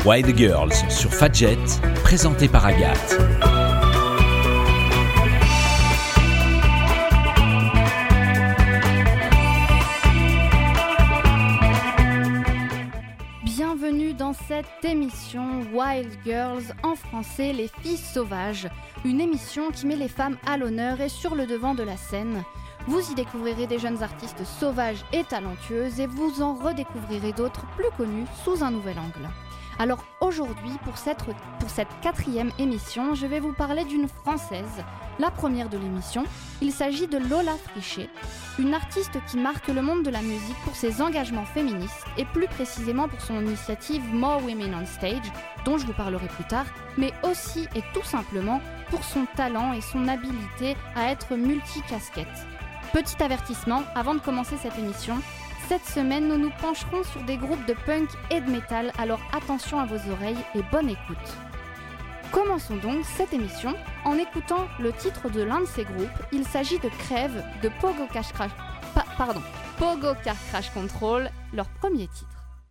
Wild Girls sur Fadjet, présenté par Agathe. Bienvenue dans cette émission Wild Girls, en français les filles sauvages, une émission qui met les femmes à l'honneur et sur le devant de la scène. Vous y découvrirez des jeunes artistes sauvages et talentueuses et vous en redécouvrirez d'autres plus connus sous un nouvel angle. Alors aujourd'hui, pour cette 4e émission, je vais vous parler d'une Française, la première de l'émission. Il s'agit de Lola Frichet, une artiste qui marque le monde de la musique pour ses engagements féministes et plus précisément pour son initiative More Women on Stage, dont je vous parlerai plus tard, mais aussi et tout simplement pour son talent et son habileté à être multicasquette. Petit avertissement, avant de commencer cette émission, cette semaine nous nous pencherons sur des groupes de punk et de métal, alors attention à vos oreilles et bonne écoute. Commençons donc cette émission en écoutant le titre de l'un de ces groupes. Il s'agit de Crève de Pogo Car Crash Control, leur premier titre.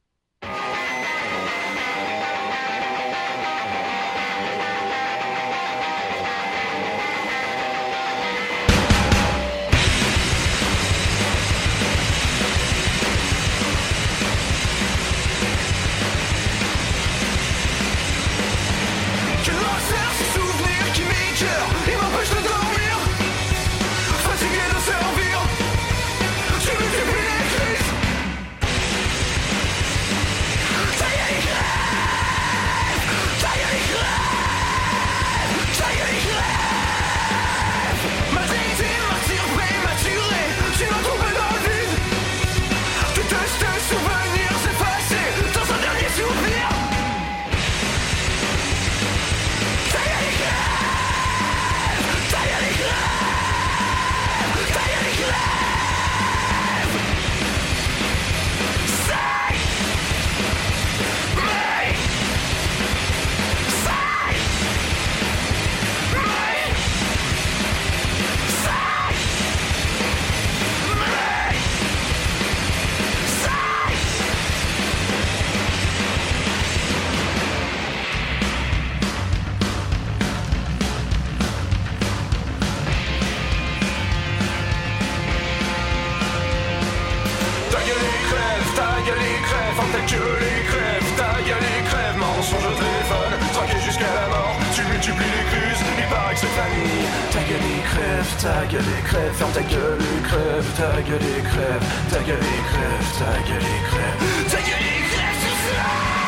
Ta gueule et crève, ferme ta gueule et crève, ta gueule et crève, ta gueule et crève, ta gueule et crève, ta gueule et crève, tout ça.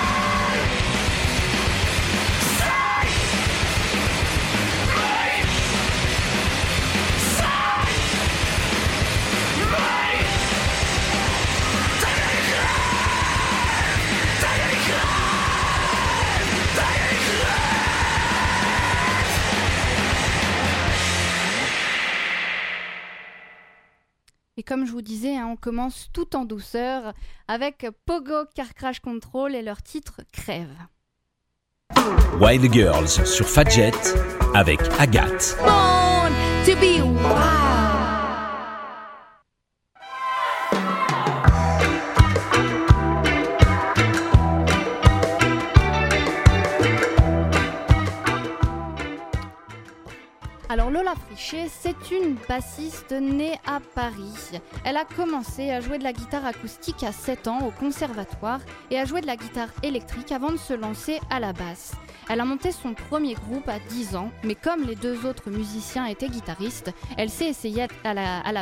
Et comme je vous disais, on commence tout en douceur avec Pogo Car Crash Control et leur titre Crève. Wild Girls sur Fadjet avec Agathe. Born to be wild. Alors Lola Frichet, c'est une bassiste née à Paris. Elle a commencé à jouer de la guitare acoustique à 7 ans au conservatoire et à jouer de la guitare électrique avant de se lancer à la basse. Elle a monté son premier groupe à 10 ans, mais comme les deux autres musiciens étaient guitaristes, elle s'est essayée à la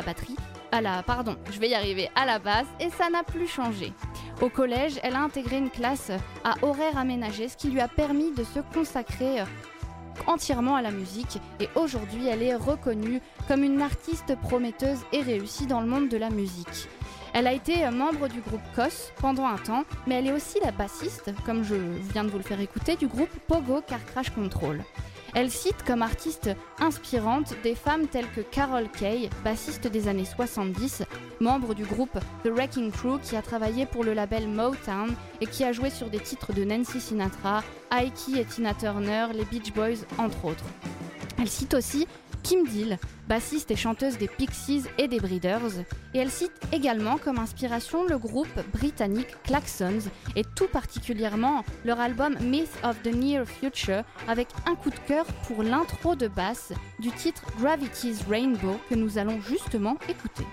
basse et ça n'a plus changé. Au collège, elle a intégré une classe à horaire aménagé, ce qui lui a permis de se consacrer entièrement à la musique et aujourd'hui elle est reconnue comme une artiste prometteuse et réussie dans le monde de la musique. Elle a été membre du groupe COS pendant un temps, mais elle est aussi la bassiste, comme je viens de vous le faire écouter, du groupe Pogo Car Crash Control. Elle cite comme artistes inspirantes des femmes telles que Carol Kaye, bassiste des années 70, membre du groupe The Wrecking Crew qui a travaillé pour le label Motown et qui a joué sur des titres de Nancy Sinatra, Ike et Tina Turner, les Beach Boys entre autres. Elle cite aussi Kim Deal, bassiste et chanteuse des Pixies et des Breeders, et elle cite également comme inspiration le groupe britannique Klaxons et tout particulièrement leur album Myth of the Near Future avec un coup de cœur pour l'intro de basse du titre Gravity's Rainbow que nous allons justement écouter.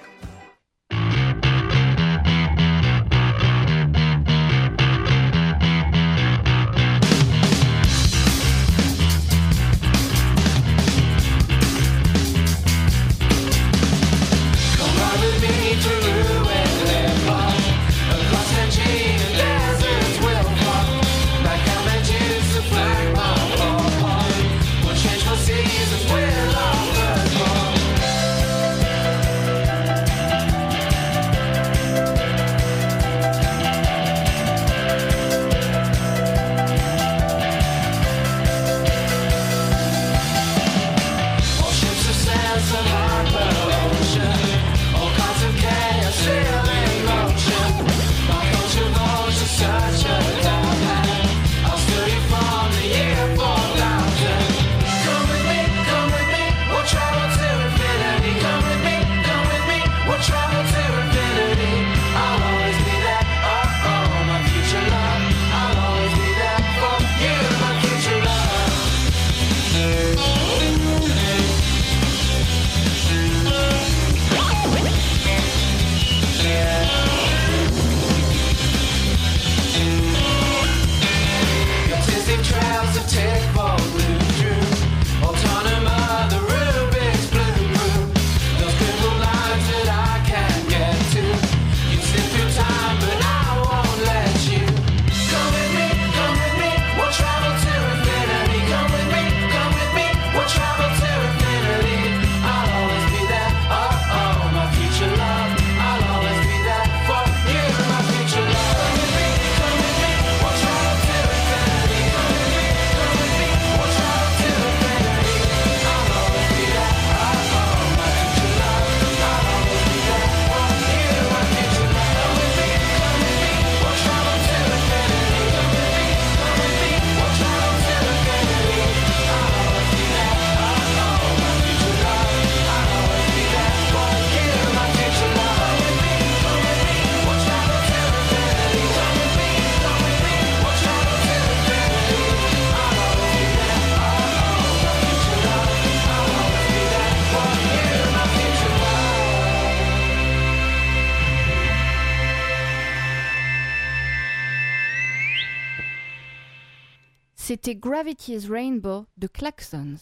C'était Gravity's Rainbow de Klaxons.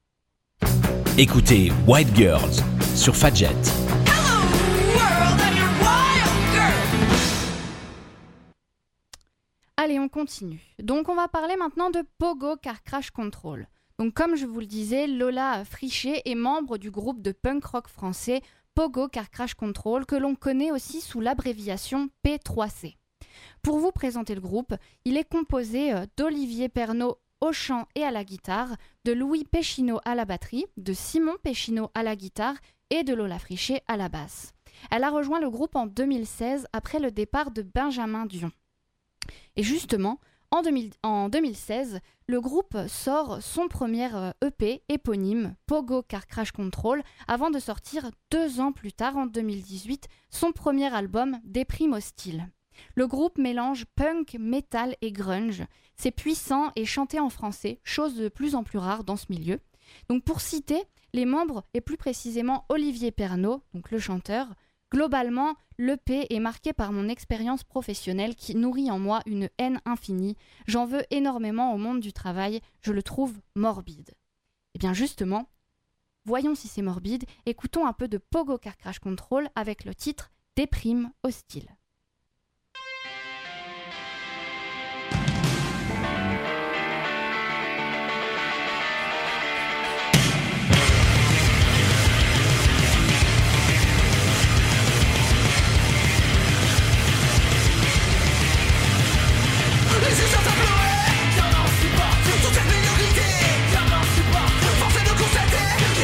Écoutez White Girls sur Fadjet. Allez, on continue. Donc on va parler maintenant de Pogo Car Crash Control. Donc comme je vous le disais, Lola Frichet est membre du groupe de punk rock français Pogo Car Crash Control que l'on connaît aussi sous l'abréviation P3C. Pour vous présenter le groupe, il est composé d'Olivier Pernaut au chant et à la guitare, de Louis Péchineau à la batterie, de Simon Péchineau à la guitare et de Lola Frichet à la basse. Elle a rejoint le groupe en 2016 après le départ de Benjamin Dion. Et justement, en 2016, le groupe sort son premier EP éponyme, Pogo Car Crash Control, avant de sortir 2 ans plus tard, en 2018, son premier album, Déprime Hostile. Le groupe mélange punk, metal et grunge. C'est puissant et chanté en français, chose de plus en plus rare dans ce milieu. Donc pour citer les membres, et plus précisément Olivier Pernaut, donc le chanteur, globalement, l'EP est marqué par mon expérience professionnelle qui nourrit en moi une haine infinie. J'en veux énormément au monde du travail, je le trouve morbide. Et bien justement, voyons si c'est morbide, écoutons un peu de Pogo Car Crash Control avec le titre Déprime Hostile.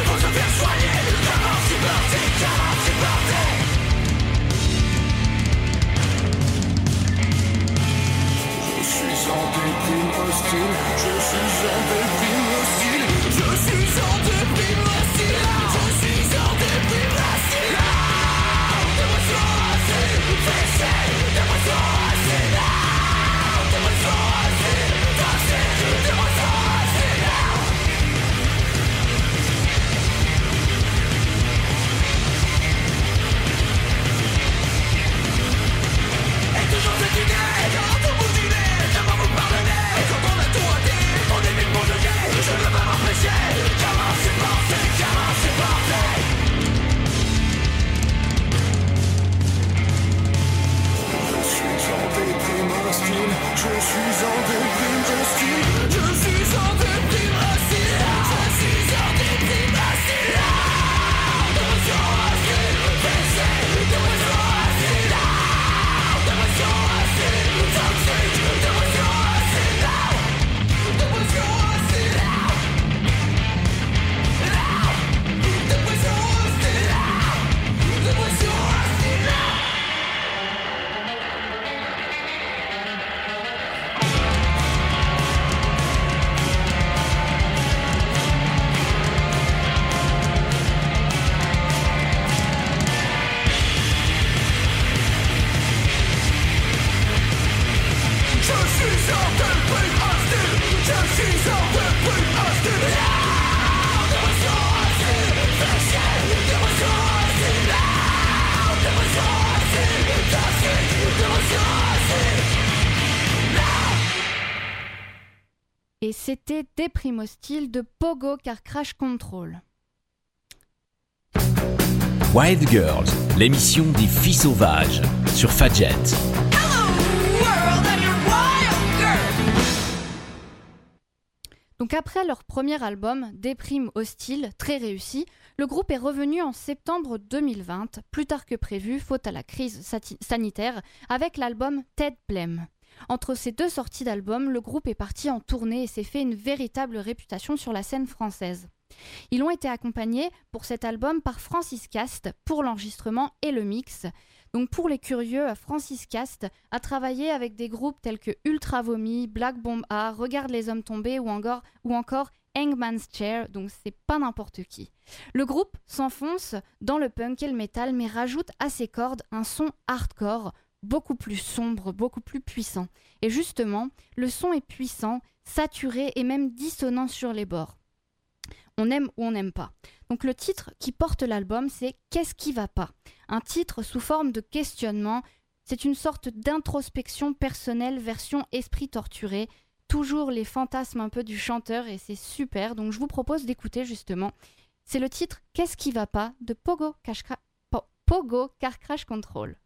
Comment supporter Et c'était Déprime Hostile de Pogo Car Crash Control. Wild Girls, l'émission des filles sauvages sur Fadjet. Donc après leur premier album, Déprime Hostile, très réussi, le groupe est revenu en septembre 2020, plus tard que prévu, faute à la crise sanitaire, avec l'album Ted Blem. Entre ces deux sorties d'albums, le groupe est parti en tournée et s'est fait une véritable réputation sur la scène française. Ils ont été accompagnés pour cet album par Francis Cast pour l'enregistrement et le mix. Donc pour les curieux, Francis Cast a travaillé avec des groupes tels que Ultra Vomi, Black Bomb A, Regarde les hommes tombés ou encore Hangman's Chair, donc c'est pas n'importe qui. Le groupe s'enfonce dans le punk et le metal mais rajoute à ses cordes un son hardcore, beaucoup plus sombre, beaucoup plus puissant. Et justement, le son est puissant, saturé et même dissonant sur les bords. On aime ou on n'aime pas. Donc le titre qui porte l'album, c'est « Qu'est-ce qui va pas ?» Un titre sous forme de questionnement. C'est une sorte d'introspection personnelle version esprit torturé. Toujours les fantasmes un peu du chanteur et c'est super. Donc je vous propose d'écouter justement. C'est le titre « Qu'est-ce qui va pas ?» de Pogo Car Crash Control.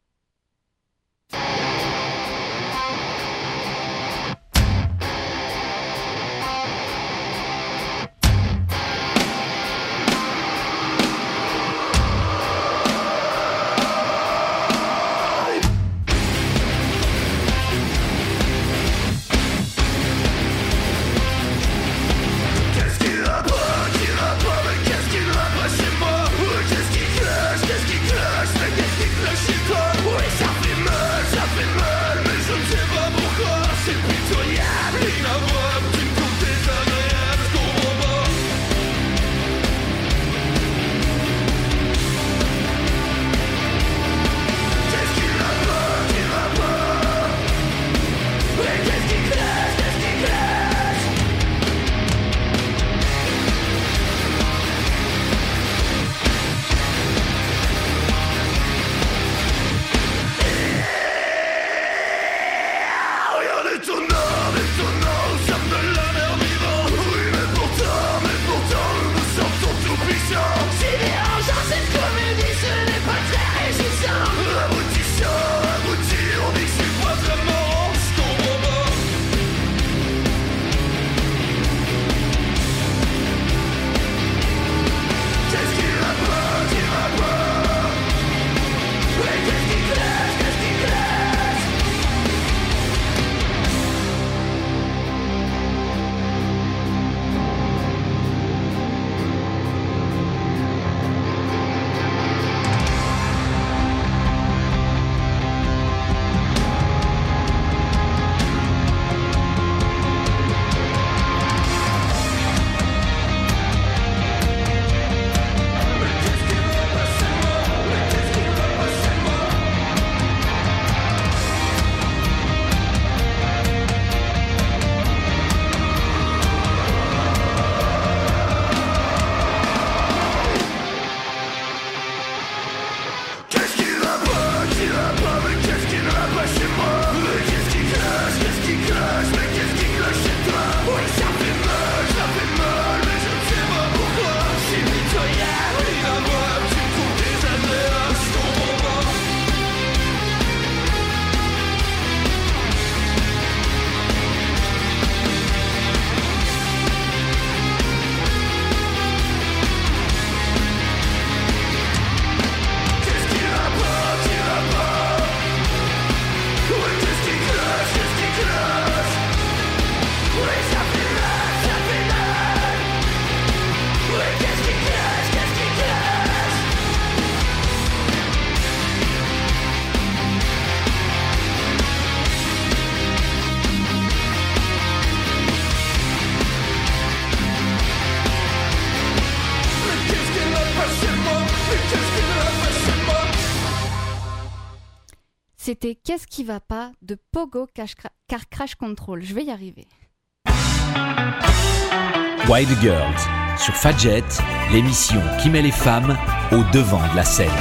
C'était Qu'est-ce qui va pas de Pogo Car Crash Control. Je vais y arriver. Wild Girls sur Fadjet, l'émission qui met les femmes au devant de la scène.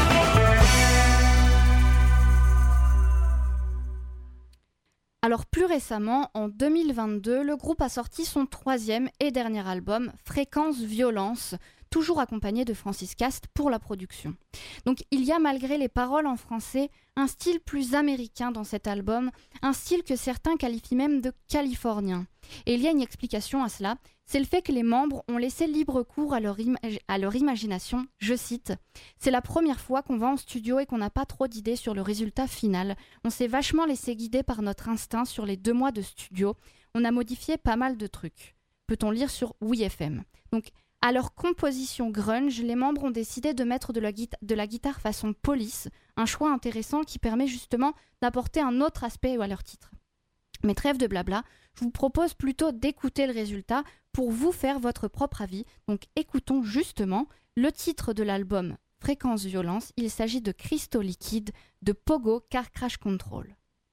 Alors plus récemment, en 2022, le groupe a sorti son 3e et dernier album, Fréquence Violence, toujours accompagné de Francis Cast pour la production. Donc il y a, malgré les paroles en français, un style plus américain dans cet album, un style que certains qualifient même de californien. Et il y a une explication à cela, c'est le fait que les membres ont laissé libre cours à leur imagination. Je cite, « C'est la première fois qu'on va en studio et qu'on n'a pas trop d'idées sur le résultat final. On s'est vachement laissé guider par notre instinct sur les 2 mois de studio. On a modifié pas mal de trucs. » Peut-on lire sur Oui FM. Donc, à leur composition grunge, les membres ont décidé de mettre de la guitare façon Police, un choix intéressant qui permet justement d'apporter un autre aspect à leur titre. Mais trêve de blabla, je vous propose plutôt d'écouter le résultat pour vous faire votre propre avis. Donc écoutons justement le titre de l'album Fréquence Violence. Il s'agit de Crystal Liquid de Pogo Car Crash Control.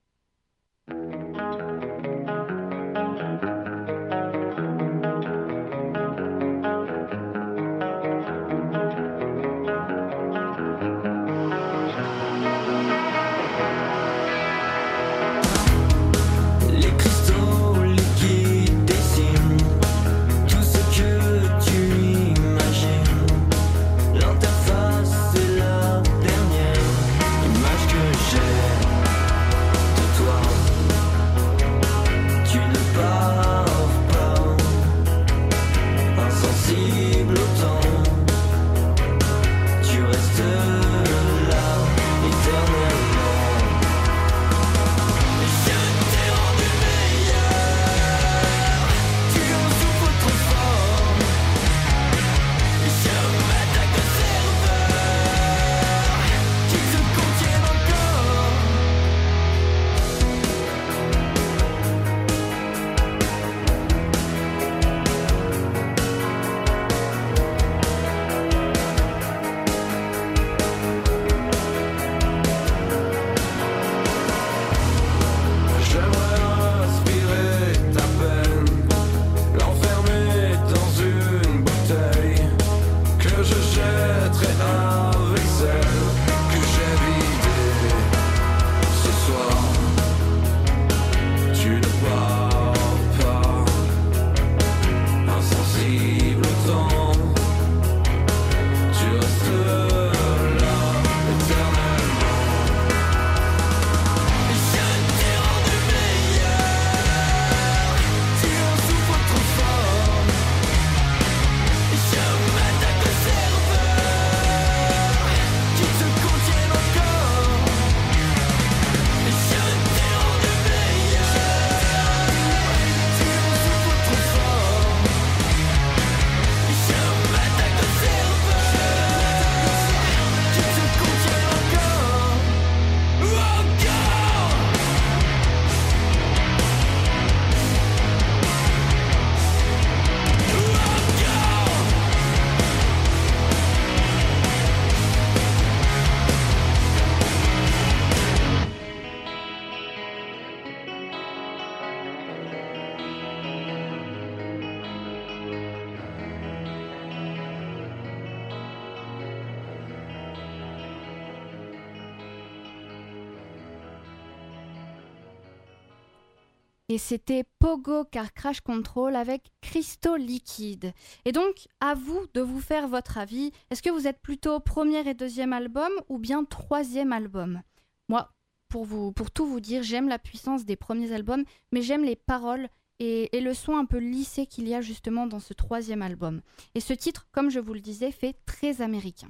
Et c'était Pogo Car Crash Control avec Crystal Liquid. Et donc, à vous de vous faire votre avis. Est-ce que vous êtes plutôt premier et deuxième album ou bien troisième album ? Moi, pour tout vous dire, j'aime la puissance des premiers albums, mais j'aime les paroles et le son un peu lissé qu'il y a justement dans ce troisième album. Et ce titre, comme je vous le disais, fait très américain.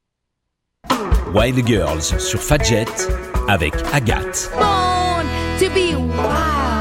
Wild Girls sur Fadjet avec Agathe. Born to be wild.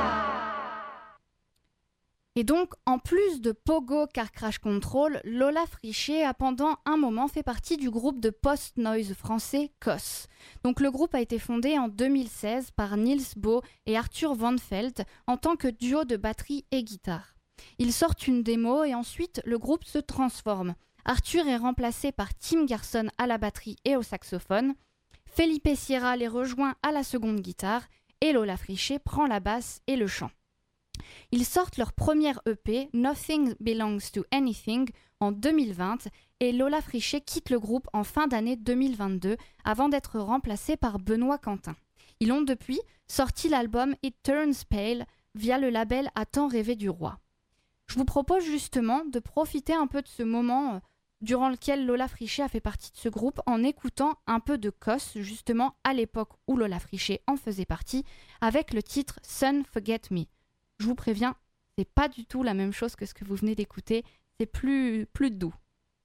Et donc, en plus de Pogo Car Crash Control, Lola Frichet a pendant un moment fait partie du groupe de post-noise français COS. Donc le groupe a été fondé en 2016 par Niels Boe et Arthur Van Felt en tant que duo de batterie et guitare. Ils sortent une démo et ensuite le groupe se transforme. Arthur est remplacé par Tim Garson à la batterie et au saxophone. Felipe Sierra les rejoint à la seconde guitare et Lola Frichet prend la basse et le chant. Ils sortent leur première EP, Nothing Belongs to Anything, en 2020 et Lola Frichet quitte le groupe en fin d'année 2022 avant d'être remplacée par Benoît Quentin. Ils ont depuis sorti l'album It Turns Pale via le label À tant rêvé du roi. Je vous propose justement de profiter un peu de ce moment durant lequel Lola Frichet a fait partie de ce groupe en écoutant un peu de Cos, justement à l'époque où Lola Frichet en faisait partie, avec le titre Sun Forget Me. Je vous préviens, c'est pas du tout la même chose que ce que vous venez d'écouter, c'est plus doux.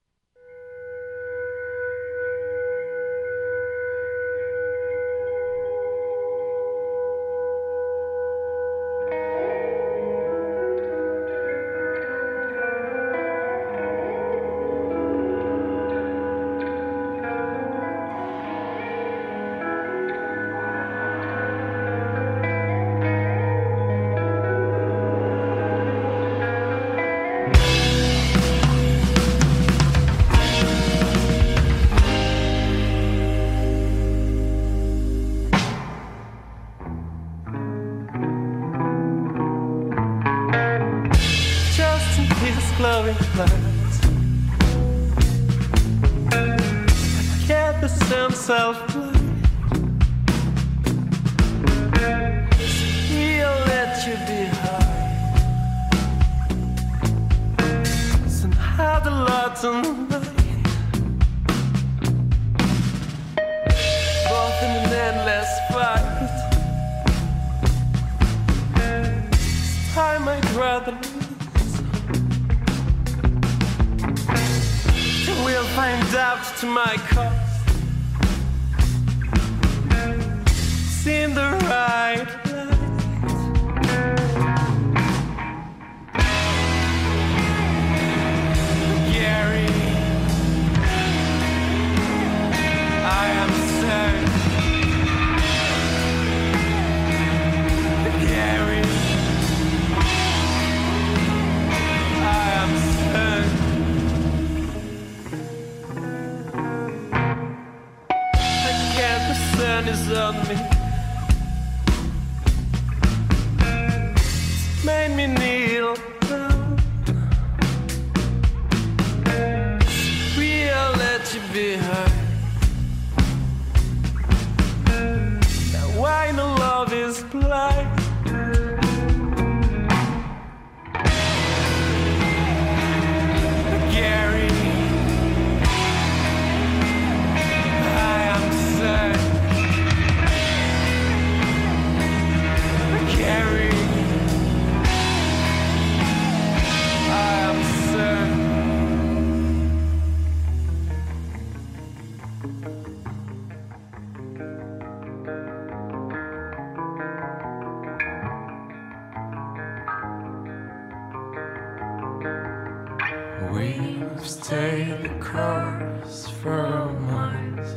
We've stayed the course for months.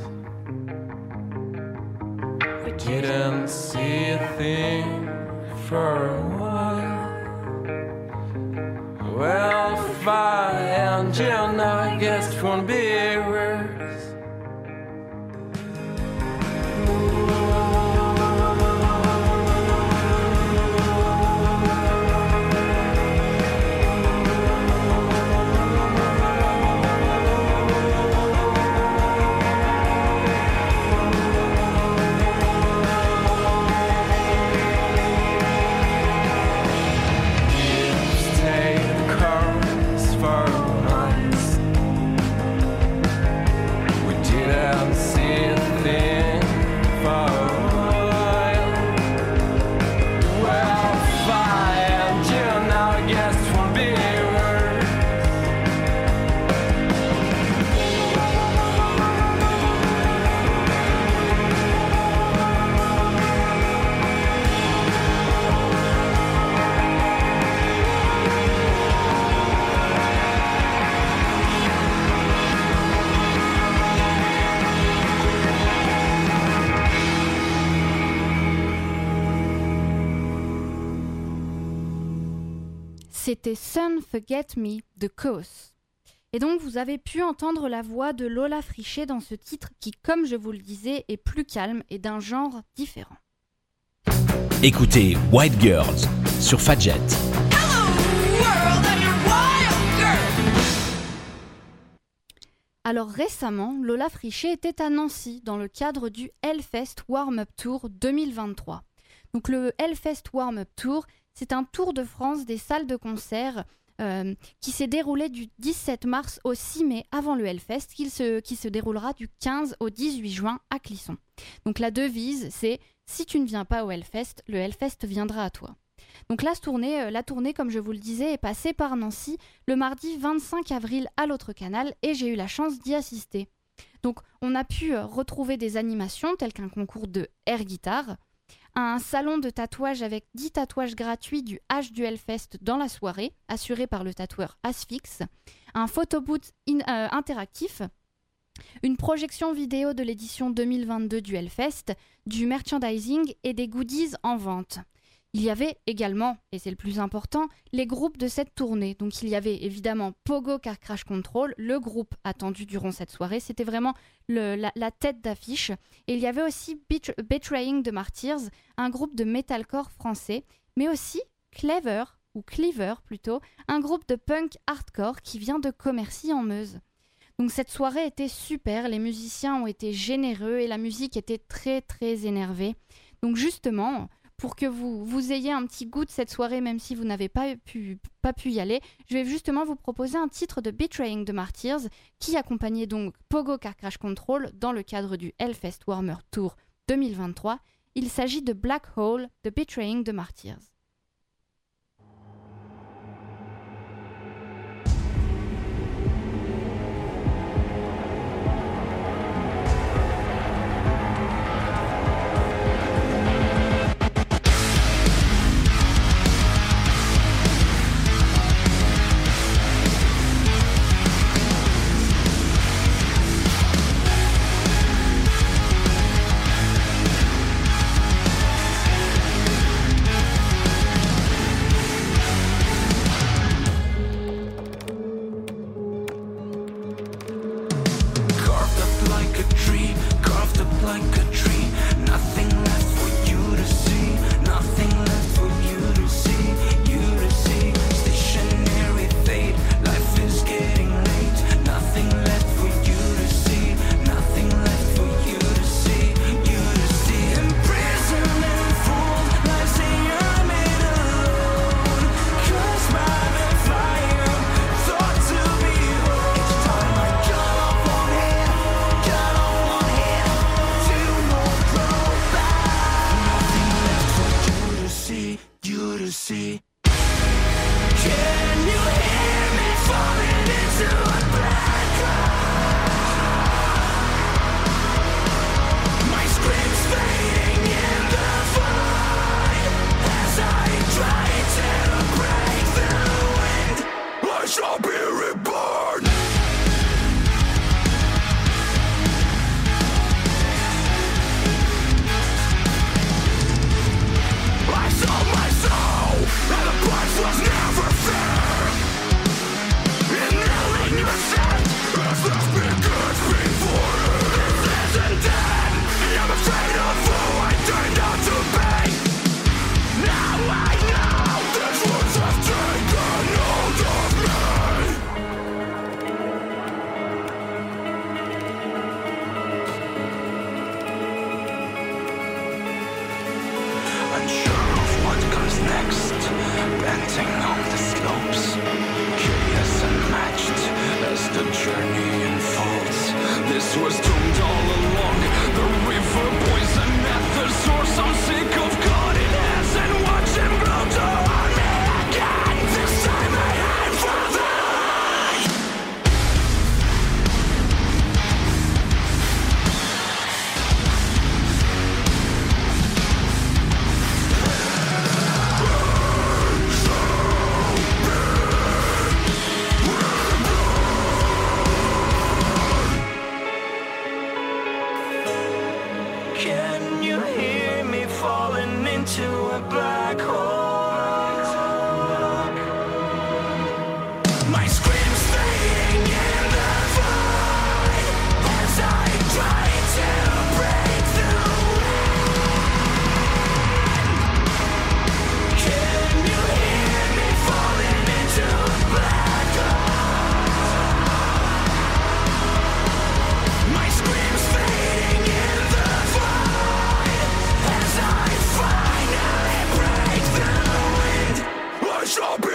We didn't see a thing for a while. Well, if I am jail now, I guess it won't be worse. C'était Sun Forget Me de Cos. Et donc vous avez pu entendre la voix de Lola Frichet dans ce titre qui, comme je vous le disais, est plus calme et d'un genre différent. Écoutez White Girls sur Fadjet. Alors récemment, Lola Frichet était à Nancy dans le cadre du Hellfest Warm Up Tour 2023. Donc le Hellfest Warm-Up Tour, c'est un tour de France des salles de concert qui s'est déroulé du 17 mars au 6 mai avant le Hellfest, qui se déroulera du 15 au 18 juin à Clisson. Donc la devise, c'est « Si tu ne viens pas au Hellfest, le Hellfest viendra à toi ». Donc la tournée, comme je vous le disais, est passée par Nancy le mardi 25 avril à l'autre canal et j'ai eu la chance d'y assister. Donc on a pu retrouver des animations telles qu'un concours de air guitare, un salon de tatouage avec 10 tatouages gratuits du H du Hellfest dans la soirée, assuré par le tatoueur Asphyx, un photobooth interactif, une projection vidéo de l'édition 2022 du Hellfest, du merchandising et des goodies en vente. Il y avait également, et c'est le plus important, les groupes de cette tournée. Donc il y avait évidemment Pogo Car Crash Control, le groupe attendu durant cette soirée. C'était vraiment la tête d'affiche. Et il y avait aussi Betraying the Martyrs, un groupe de metalcore français, mais aussi Cleaver plutôt, un groupe de punk hardcore qui vient de Commercy en Meuse. Donc cette soirée était super, les musiciens ont été généreux et la musique était très très énervée. Donc justement, pour que vous ayez un petit goût de cette soirée, même si vous n'avez pas pu y aller, je vais justement vous proposer un titre de Betraying the Martyrs qui accompagnait donc Pogo Car Crash Control dans le cadre du Hellfest Warm-Up Tour 2023. Il s'agit de Black Hole de Betraying the Martyrs.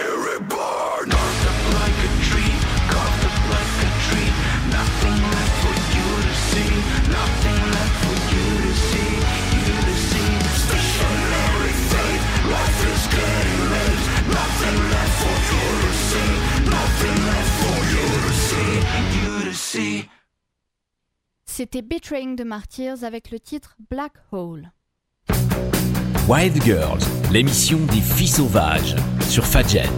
spirit burn. Carved up like a tree, carved up like a tree. Nothing left for you to see, nothing left for you to see, you to see. Stationary fate, life is getting late. Nothing left for you to see, nothing left for you to see, you to see. C'était Betraying the Martyrs avec le titre Black Hole. Wild Girls, l'émission des filles sauvages sur Fadjet.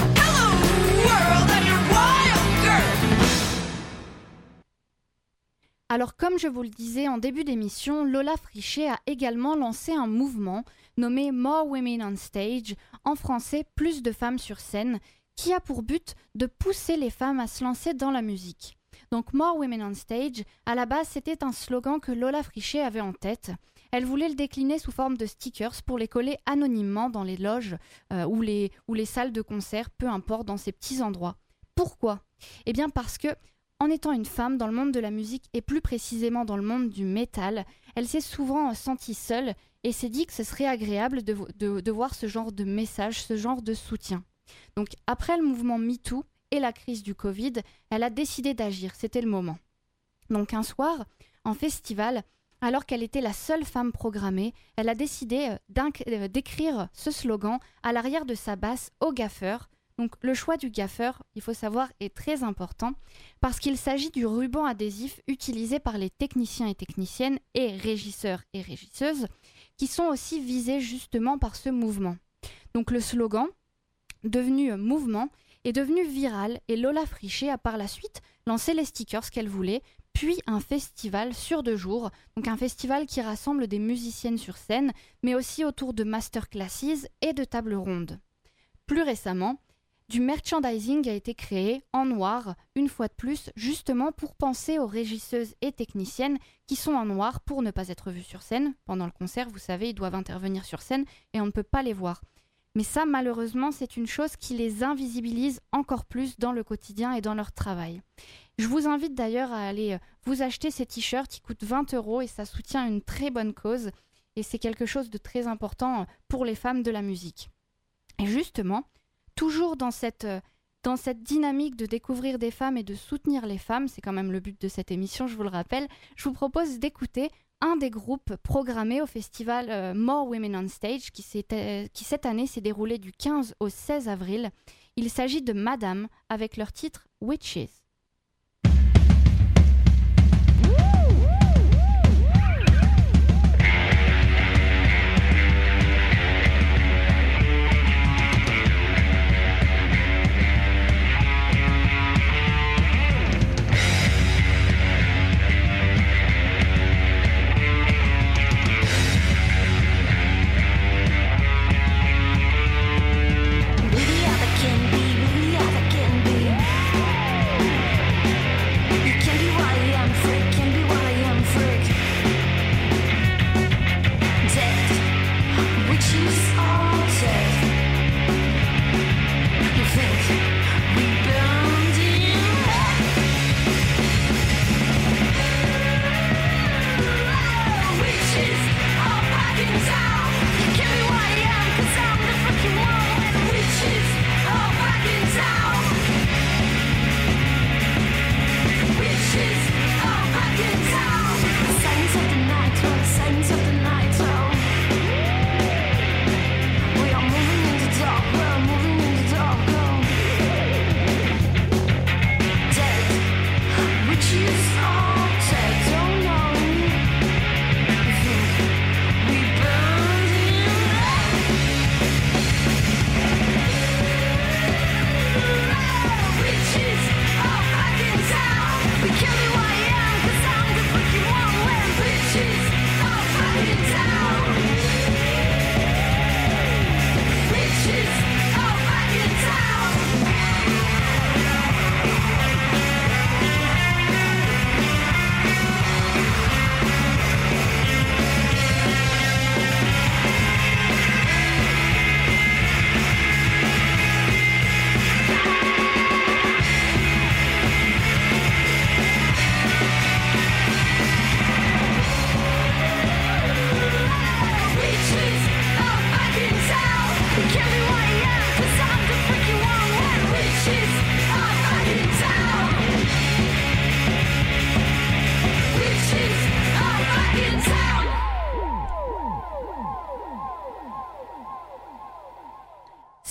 Alors comme je vous le disais en début d'émission, Lola Frichet a également lancé un mouvement nommé More Women on Stage, en français Plus de femmes sur scène, qui a pour but de pousser les femmes à se lancer dans la musique. Donc More Women on Stage, à la base c'était un slogan que Lola Frichet avait en tête. Elle voulait le décliner sous forme de stickers pour les coller anonymement dans les loges ou les salles de concert, peu importe, dans ces petits endroits. Pourquoi ? Eh bien parce que, en étant une femme dans le monde de la musique et plus précisément dans le monde du métal, elle s'est souvent sentie seule et s'est dit que ce serait agréable de voir ce genre de message, ce genre de soutien. Donc après le mouvement MeToo et la crise du Covid, elle a décidé d'agir, c'était le moment. Donc un soir, en festival, alors qu'elle était la seule femme programmée, elle a décidé d'écrire ce slogan à l'arrière de sa basse au gaffeur. Donc le choix du gaffeur, il faut savoir, est très important parce qu'il s'agit du ruban adhésif utilisé par les techniciens et techniciennes et régisseurs et régisseuses qui sont aussi visés justement par ce mouvement. Donc le slogan, devenu mouvement, est devenu viral et Lola Frichet a par la suite lancé les stickers qu'elle voulait, puis un festival sur 2 jours, donc un festival qui rassemble des musiciennes sur scène, mais aussi autour de masterclasses et de tables rondes. Plus récemment, du merchandising a été créé en noir, une fois de plus, justement pour penser aux régisseuses et techniciennes qui sont en noir pour ne pas être vues sur scène. Pendant le concert, vous savez, ils doivent intervenir sur scène et on ne peut pas les voir. Mais ça, malheureusement, c'est une chose qui les invisibilise encore plus dans le quotidien et dans leur travail. Je vous invite d'ailleurs à aller vous acheter ces t-shirts, ils coûtent 20 € et ça soutient une très bonne cause. Et c'est quelque chose de très important pour les femmes de la musique. Et justement, toujours dans cette dynamique de découvrir des femmes et de soutenir les femmes, c'est quand même le but de cette émission, je vous le rappelle, je vous propose d'écouter un des groupes programmés au festival More Women on Stage qui cette année s'est déroulé du 15 au 16 avril. Il s'agit de Madame avec leur titre Witches. We are the king bee, we are the king bee.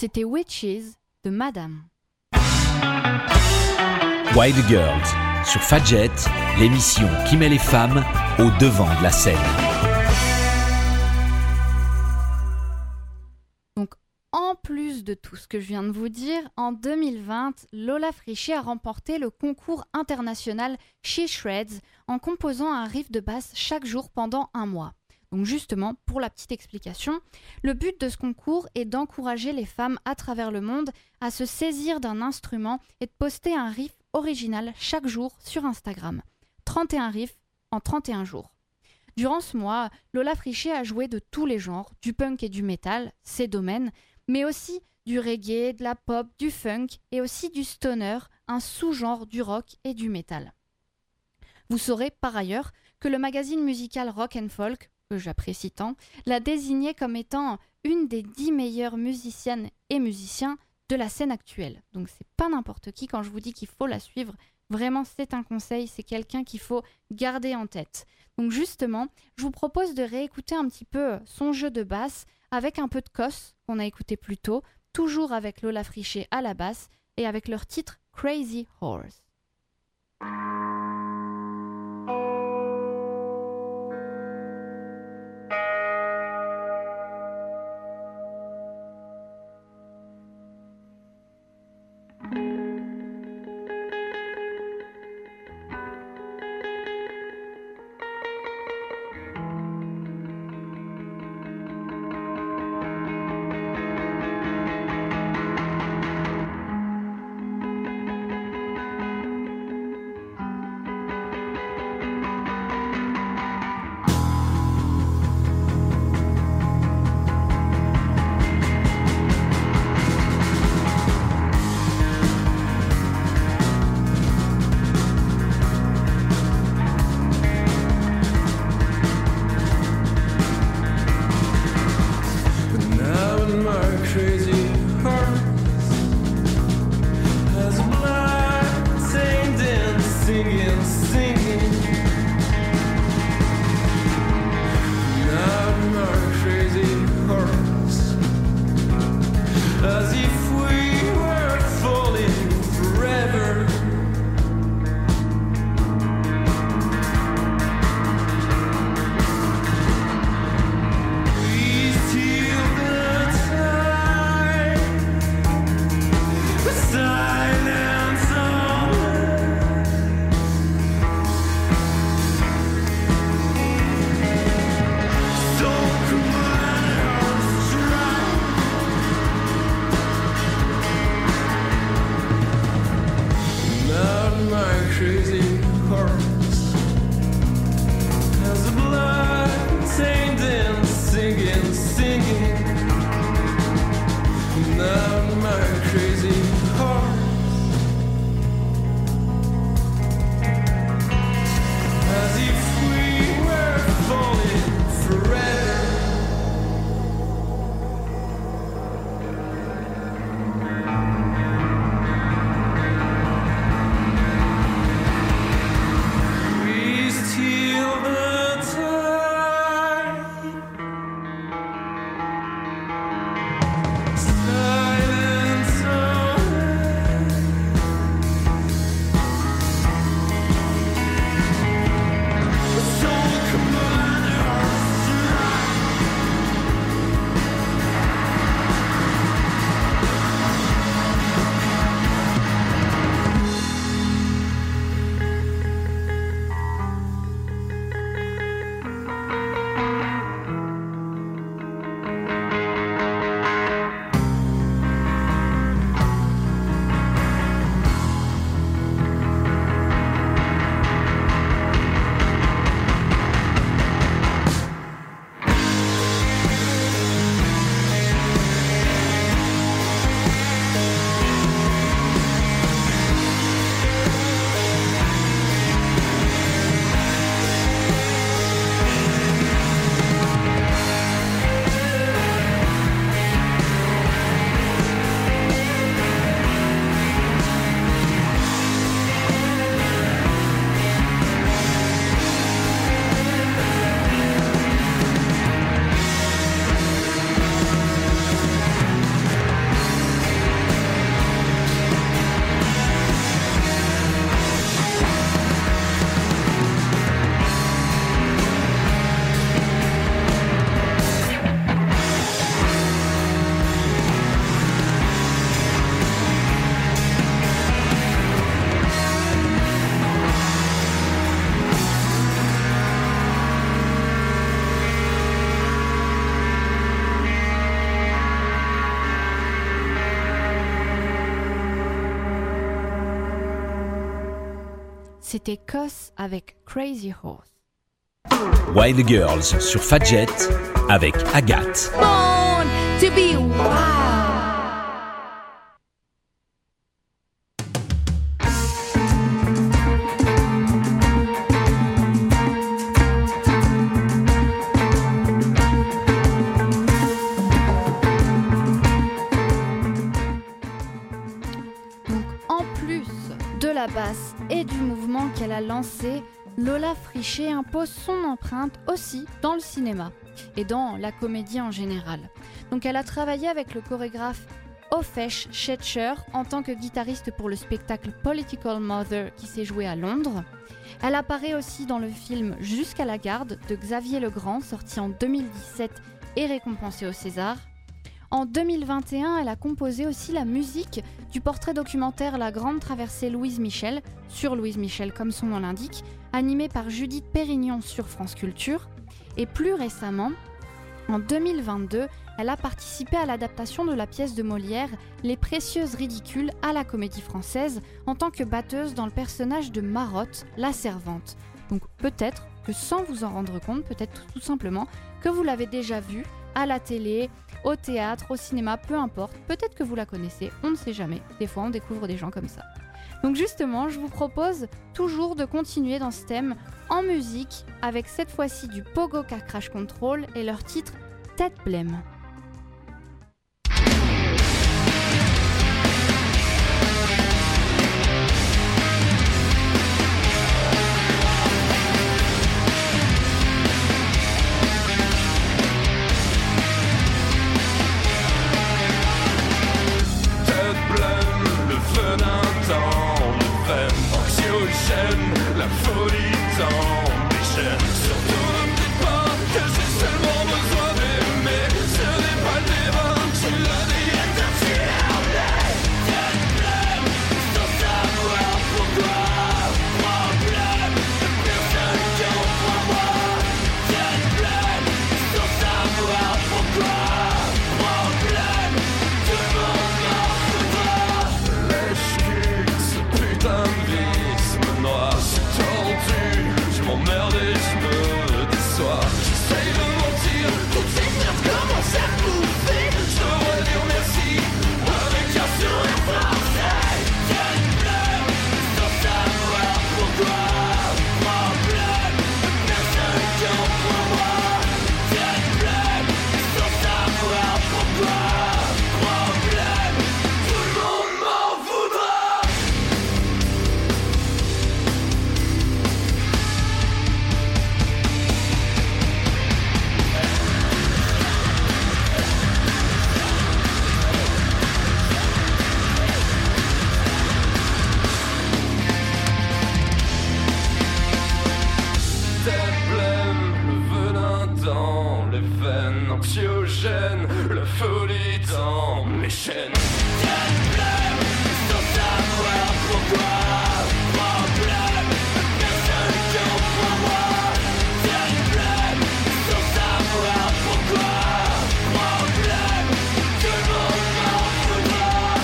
C'était Witches de Madame. Wild Girls sur Fadjet, l'émission qui met les femmes au devant de la scène. Donc, en plus de tout ce que je viens de vous dire, en 2020, Lola Frichet a remporté le concours international She Shreds en composant un riff de basse chaque jour pendant un mois. Donc justement, pour la petite explication, le but de ce concours est d'encourager les femmes à travers le monde à se saisir d'un instrument et de poster un riff original chaque jour sur Instagram. 31 riffs en 31 jours. Durant ce mois, Lola Frichet a joué de tous les genres, du punk et du métal, ses domaines, mais aussi du reggae, de la pop, du funk et aussi du stoner, un sous-genre du rock et du métal. Vous saurez par ailleurs que le magazine musical Rock & Folk, que j'apprécie tant, l'a désignée comme étant une des 10 meilleures musiciennes et musiciens de la scène actuelle. Donc c'est pas n'importe qui quand je vous dis qu'il faut la suivre. Vraiment, c'est un conseil, c'est quelqu'un qu'il faut garder en tête. Donc justement, je vous propose de réécouter un petit peu son jeu de basse avec un peu de Koss qu'on a écouté plus tôt, toujours avec Lola Frichet à la basse et avec leur titre Crazy Horse. C'était Koss avec Crazy Horse. Wild Girls sur Fadjet avec Agathe. Born to be wild. Basse et du mouvement qu'elle a lancé, Lola Frichet impose son empreinte aussi dans le cinéma et dans la comédie en général. Donc elle a travaillé avec le chorégraphe Ofesh Schetcher en tant que guitariste pour le spectacle Political Mother qui s'est joué à Londres. Elle apparaît aussi dans le film Jusqu'à la garde de Xavier Legrand, sorti en 2017 et récompensé au César. En 2021, elle a composé aussi la musique du portrait documentaire La Grande Traversée Louise Michel, sur Louise Michel comme son nom l'indique, animé par Judith Pérignon sur France Culture. Et plus récemment, en 2022, elle a participé à l'adaptation de la pièce de Molière Les Précieuses Ridicules à la Comédie Française en tant que batteuse dans le personnage de Marotte, la servante. Donc peut-être que sans vous en rendre compte, peut-être tout simplement que vous l'avez déjà vue à la télé, au théâtre, au cinéma, peu importe. Peut-être que vous la connaissez, on ne sait jamais. Des fois, on découvre des gens comme ça. Donc justement, je vous propose toujours de continuer dans ce thème en musique avec cette fois-ci du Pogo Car Crash Control et leur titre Tête Blême. La folie dans mes chaînes. Surtout n'oublie pas que j'ai seulement besoin d'aimer. Ce n'est pas le débat, tu l'as dit éternel. Tête blême, sans savoir pourquoi. Problème, personne qui en croit moi. Tête blême, sans savoir pourquoi. Problème, tout le monde m'en foutra. Lèche-cul, ce putain de vie. C'est tordu, je m'emmerde et je me déçois. J'essaye de mentir, toutes ces merdes commencent à bouffer. Je devrais dire merci, avec un sourire français. Tête blême, sans savoir pourquoi. Problème, personne qui en croit moi. Tête blême, sans savoir pourquoi. Problème, tout le monde m'en voudra. Anxiogène, la folie dans mes chaînes. Tête blême, sans savoir pourquoi. Problème, personne qui en croit moi. Tête blême, sans savoir pourquoi. Problème, tout le monde m'en voudra.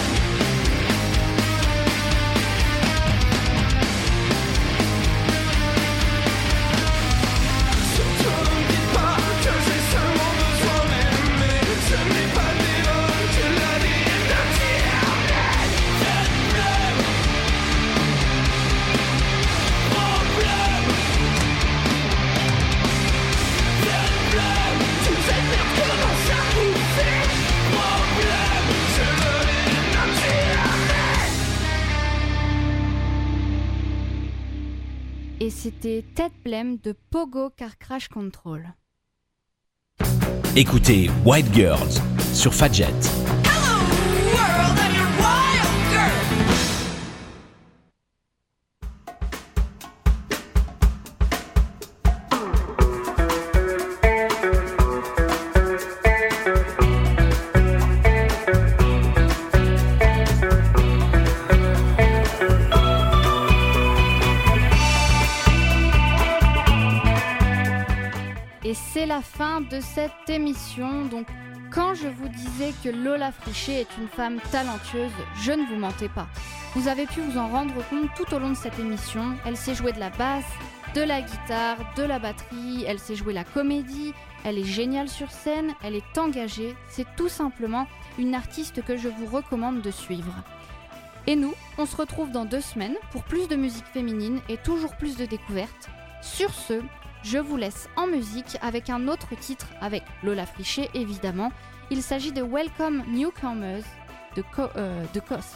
Surtout n'oublie pas que j'ai seulement besoin d'aimer. Ce n'est pas des vols, tu l'as dit éternel. Tête blême. Problème. Tête blême. Toutes ces merdes commencent à bouffer. Problème. Je le dis éternel. Et c'était Tête Blême de Pogo Car Crash Control. Écoutez Wild Girls sur Fadjet. Et c'est la fin de cette émission. Donc, quand je vous disais que Lola Frichet est une femme talentueuse, je ne vous mentais pas. Vous avez pu vous en rendre compte tout au long de cette émission. Elle sait jouer de la basse, de la guitare, de la batterie, elle sait jouer la comédie, elle est géniale sur scène, elle est engagée. C'est tout simplement une artiste que je vous recommande de suivre. Et nous, on se retrouve dans 2 semaines pour plus de musique féminine et toujours plus de découvertes. Sur ce, je vous laisse en musique avec un autre titre avec Lola Frichet évidemment. Il s'agit de Welcome Newcomers de Cos.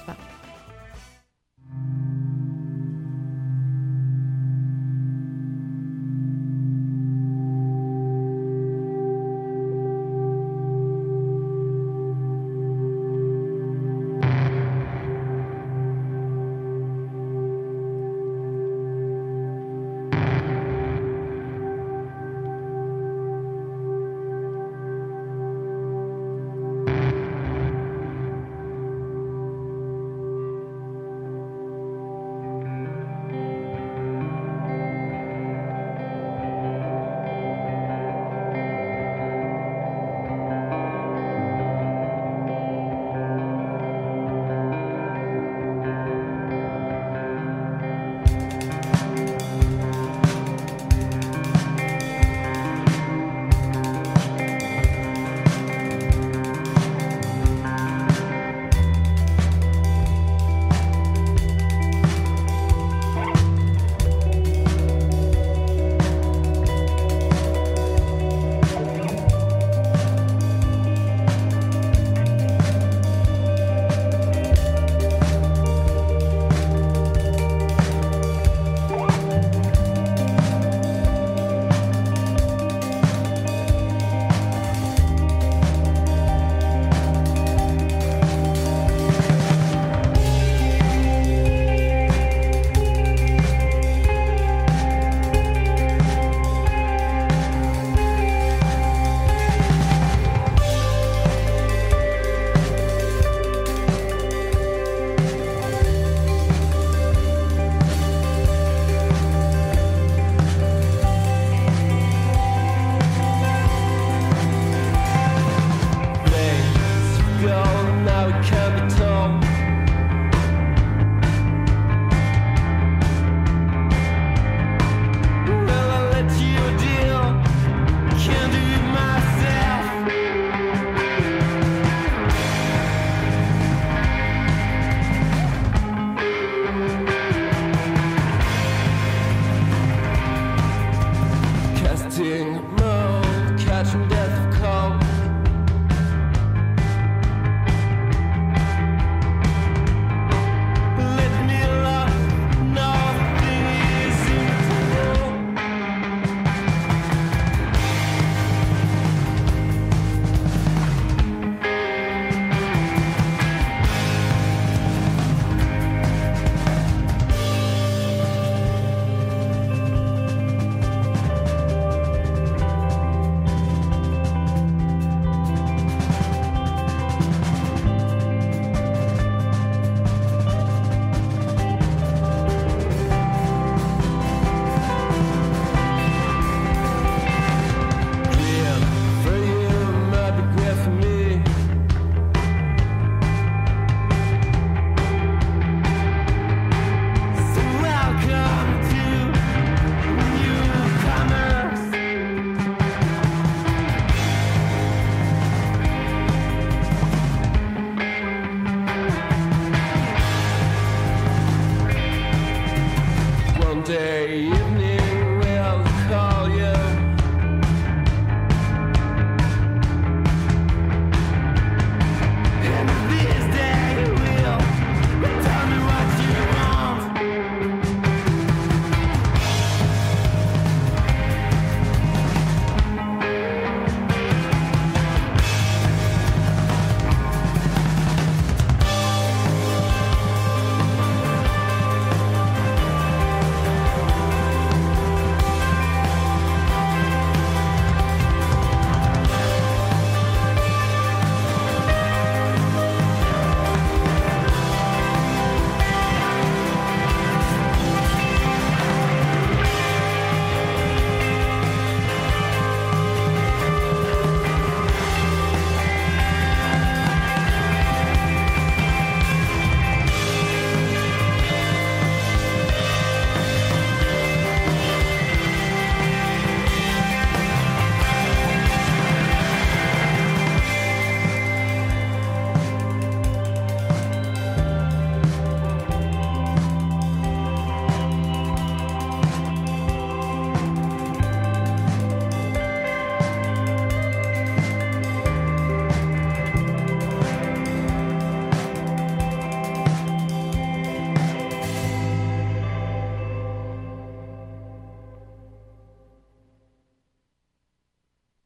Day